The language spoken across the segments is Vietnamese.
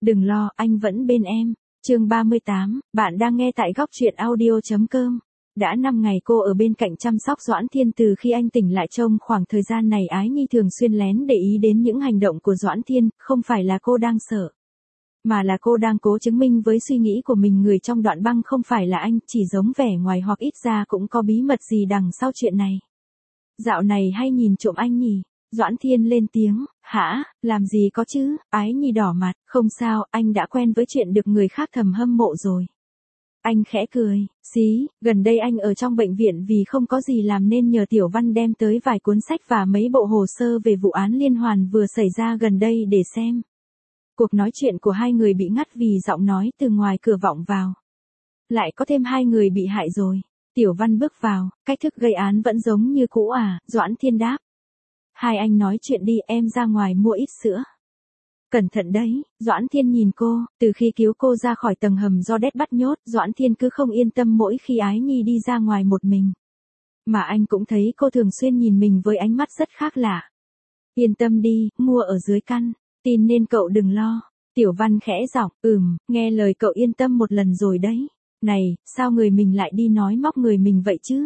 Đừng lo, anh vẫn bên em. Chương 38, bạn đang nghe tại góc truyện audio.com. Đã 5 ngày cô ở bên cạnh chăm sóc Doãn Thiên từ khi anh tỉnh lại. Trong khoảng thời gian này Ái Nhi thường xuyên lén để ý đến những hành động của Doãn Thiên, không phải là cô đang sợ, mà là cô đang cố chứng minh với suy nghĩ của mình người trong đoạn băng không phải là anh, chỉ giống vẻ ngoài hoặc ít ra cũng có bí mật gì đằng sau chuyện này. Dạo này hay nhìn trộm anh nhỉ? Doãn Thiên lên tiếng, hả, làm gì có chứ, Ái Nhi đỏ mặt, không sao, anh đã quen với chuyện được người khác thầm hâm mộ rồi. Anh khẽ cười, xí, gần đây anh ở trong bệnh viện vì không có gì làm nên nhờ Tiểu Văn đem tới vài cuốn sách và mấy bộ hồ sơ về vụ án liên hoàn vừa xảy ra gần đây để xem. Cuộc nói chuyện của hai người bị ngắt vì giọng nói từ ngoài cửa vọng vào. Lại có thêm 2 người bị hại rồi. Tiểu Văn bước vào, cách thức gây án vẫn giống như cũ à, Doãn Thiên đáp. Hai anh nói chuyện đi, em ra ngoài mua ít sữa. Cẩn thận đấy, Doãn Thiên nhìn cô, từ khi cứu cô ra khỏi tầng hầm do đét bắt nhốt, Doãn Thiên cứ không yên tâm mỗi khi Ái Nhi đi ra ngoài một mình. Mà anh cũng thấy cô thường xuyên nhìn mình với ánh mắt rất khác lạ. Yên tâm đi, mua ở dưới căn, tin nên cậu đừng lo. Tiểu Văn khẽ giọng, nghe lời cậu yên tâm một lần rồi đấy. Này, sao người mình lại đi nói móc người mình vậy chứ?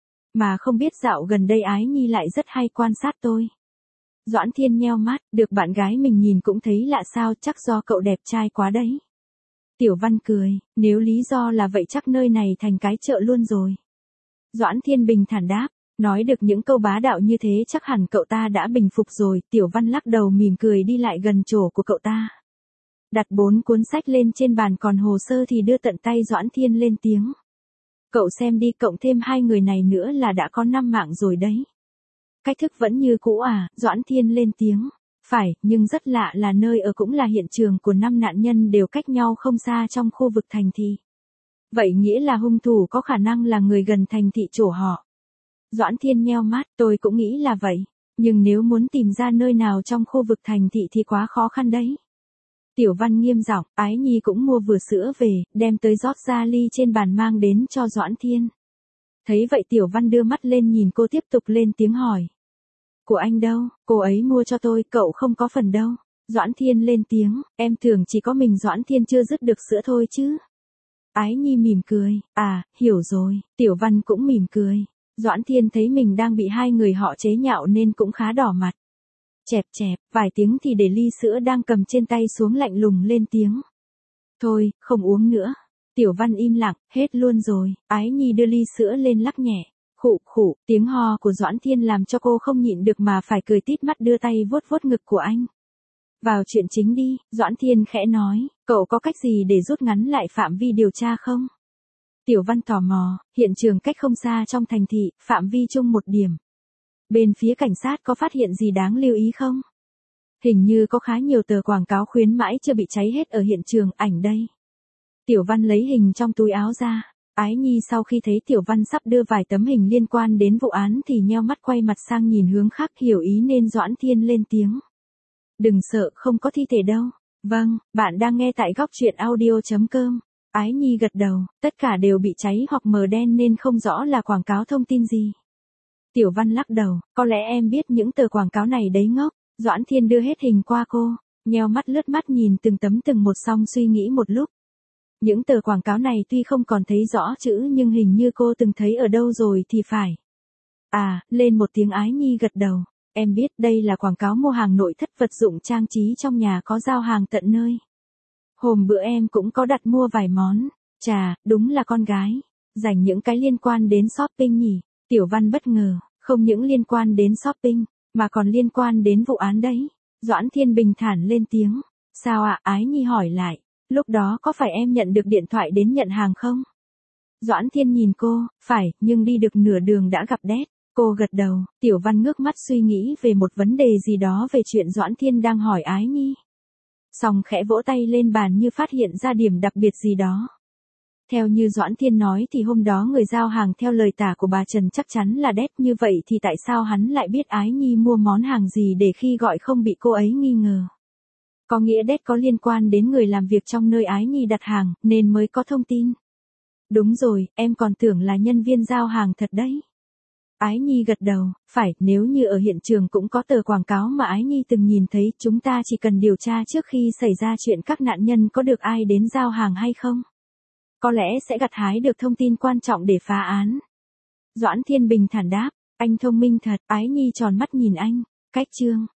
Mà không biết dạo gần đây Ái Nhi lại rất hay quan sát tôi. Doãn Thiên nheo mắt, được bạn gái mình nhìn cũng thấy lạ sao, chắc do cậu đẹp trai quá đấy. Tiểu Văn cười, nếu lý do là vậy chắc nơi này thành cái chợ luôn rồi. Doãn Thiên bình thản đáp, nói được những câu bá đạo như thế chắc hẳn cậu ta đã bình phục rồi. Tiểu Văn lắc đầu mỉm cười đi lại gần chỗ của cậu ta. Đặt 4 cuốn sách lên trên bàn còn hồ sơ thì đưa tận tay Doãn Thiên lên tiếng. Cậu xem đi, cộng thêm 2 người này nữa là đã có 5 mạng rồi đấy. Cách thức vẫn như cũ à, Doãn Thiên lên tiếng. Phải, nhưng rất lạ là nơi ở cũng là hiện trường của 5 nạn nhân đều cách nhau không xa trong khu vực thành thị. Vậy nghĩa là hung thủ có khả năng là người gần thành thị chỗ họ. Doãn Thiên nheo mắt, tôi cũng nghĩ là vậy. Nhưng nếu muốn tìm ra nơi nào trong khu vực thành thị thì quá khó khăn đấy. Tiểu Văn nghiêm giọng, Ái Nhi cũng mua vừa sữa về, đem tới rót ra ly trên bàn mang đến cho Doãn Thiên. Thấy vậy Tiểu Văn đưa mắt lên nhìn cô tiếp tục lên tiếng hỏi. Của anh đâu, cô ấy mua cho tôi, cậu không có phần đâu. Doãn Thiên lên tiếng, em tưởng chỉ có mình Doãn Thiên chưa dứt được sữa thôi chứ. Ái Nhi mỉm cười, à, hiểu rồi, Tiểu Văn cũng mỉm cười. Doãn Thiên thấy mình đang bị 2 người họ chế nhạo nên cũng khá đỏ mặt. Chẹp chẹp, vài tiếng thì để ly sữa đang cầm trên tay xuống lạnh lùng lên tiếng. Thôi, không uống nữa. Tiểu Văn im lặng, hết luôn rồi. Ái Nhi đưa ly sữa lên lắc nhẹ. Khụ khụ, tiếng ho của Doãn Thiên làm cho cô không nhịn được mà phải cười tít mắt đưa tay vuốt vuốt ngực của anh. Vào chuyện chính đi, Doãn Thiên khẽ nói, cậu có cách gì để rút ngắn lại phạm vi điều tra không? Tiểu Văn tò mò, hiện trường cách không xa trong thành thị, phạm vi chung 1 điểm. Bên phía cảnh sát có phát hiện gì đáng lưu ý không? Hình như có khá nhiều tờ quảng cáo khuyến mãi chưa bị cháy hết ở hiện trường, ảnh đây. Tiểu Văn lấy hình trong túi áo ra. Ái Nhi sau khi thấy Tiểu Văn sắp đưa vài tấm hình liên quan đến vụ án thì nheo mắt quay mặt sang nhìn hướng khác, hiểu ý nên Doãn Thiên lên tiếng. Đừng sợ, không có thi thể đâu. Vâng, bạn đang nghe tại góc truyện audio.com. Ái Nhi gật đầu, tất cả đều bị cháy hoặc mờ đen nên không rõ là quảng cáo thông tin gì. Tiểu Văn lắc đầu, có lẽ em biết những tờ quảng cáo này đấy ngốc. Doãn Thiên đưa hết hình qua cô, nheo mắt lướt mắt nhìn từng tấm từng một xong suy nghĩ một lúc. Những tờ quảng cáo này tuy không còn thấy rõ chữ nhưng hình như cô từng thấy ở đâu rồi thì phải. À, lên một tiếng. Ái Nhi gật đầu. Em biết đây là quảng cáo mua hàng nội thất, vật dụng trang trí trong nhà có giao hàng tận nơi. Hôm bữa em cũng có đặt mua vài món. Chà, đúng là con gái. Dành những cái liên quan đến shopping nhỉ? Tiểu Văn bất ngờ, không những liên quan đến shopping, mà còn liên quan đến vụ án đấy. Doãn Thiên bình thản lên tiếng. Sao ạ? Ái Nhi hỏi lại. Lúc đó có phải em nhận được điện thoại đến nhận hàng không? Doãn Thiên nhìn cô, phải, nhưng đi được nửa đường đã gặp đét. Cô gật đầu, Tiểu Văn ngước mắt suy nghĩ về một vấn đề gì đó về chuyện Doãn Thiên đang hỏi Ái Nhi. Xong khẽ vỗ tay lên bàn như phát hiện ra điểm đặc biệt gì đó. Theo như Doãn Thiên nói thì hôm đó người giao hàng theo lời tả của bà Trần chắc chắn là đét, như vậy thì tại sao hắn lại biết Ái Nhi mua món hàng gì để khi gọi không bị cô ấy nghi ngờ? Có nghĩa đét có liên quan đến người làm việc trong nơi Ái Nhi đặt hàng, nên mới có thông tin. Đúng rồi, em còn tưởng là nhân viên giao hàng thật đấy. Ái Nhi gật đầu, phải, nếu như ở hiện trường cũng có tờ quảng cáo mà Ái Nhi từng nhìn thấy, chúng ta chỉ cần điều tra trước khi xảy ra chuyện các nạn nhân có được ai đến giao hàng hay không. Có lẽ sẽ gặt hái được thông tin quan trọng để phá án. Doãn Thiên bình thản đáp, anh thông minh thật, Ái Nhi tròn mắt nhìn anh, cách chương.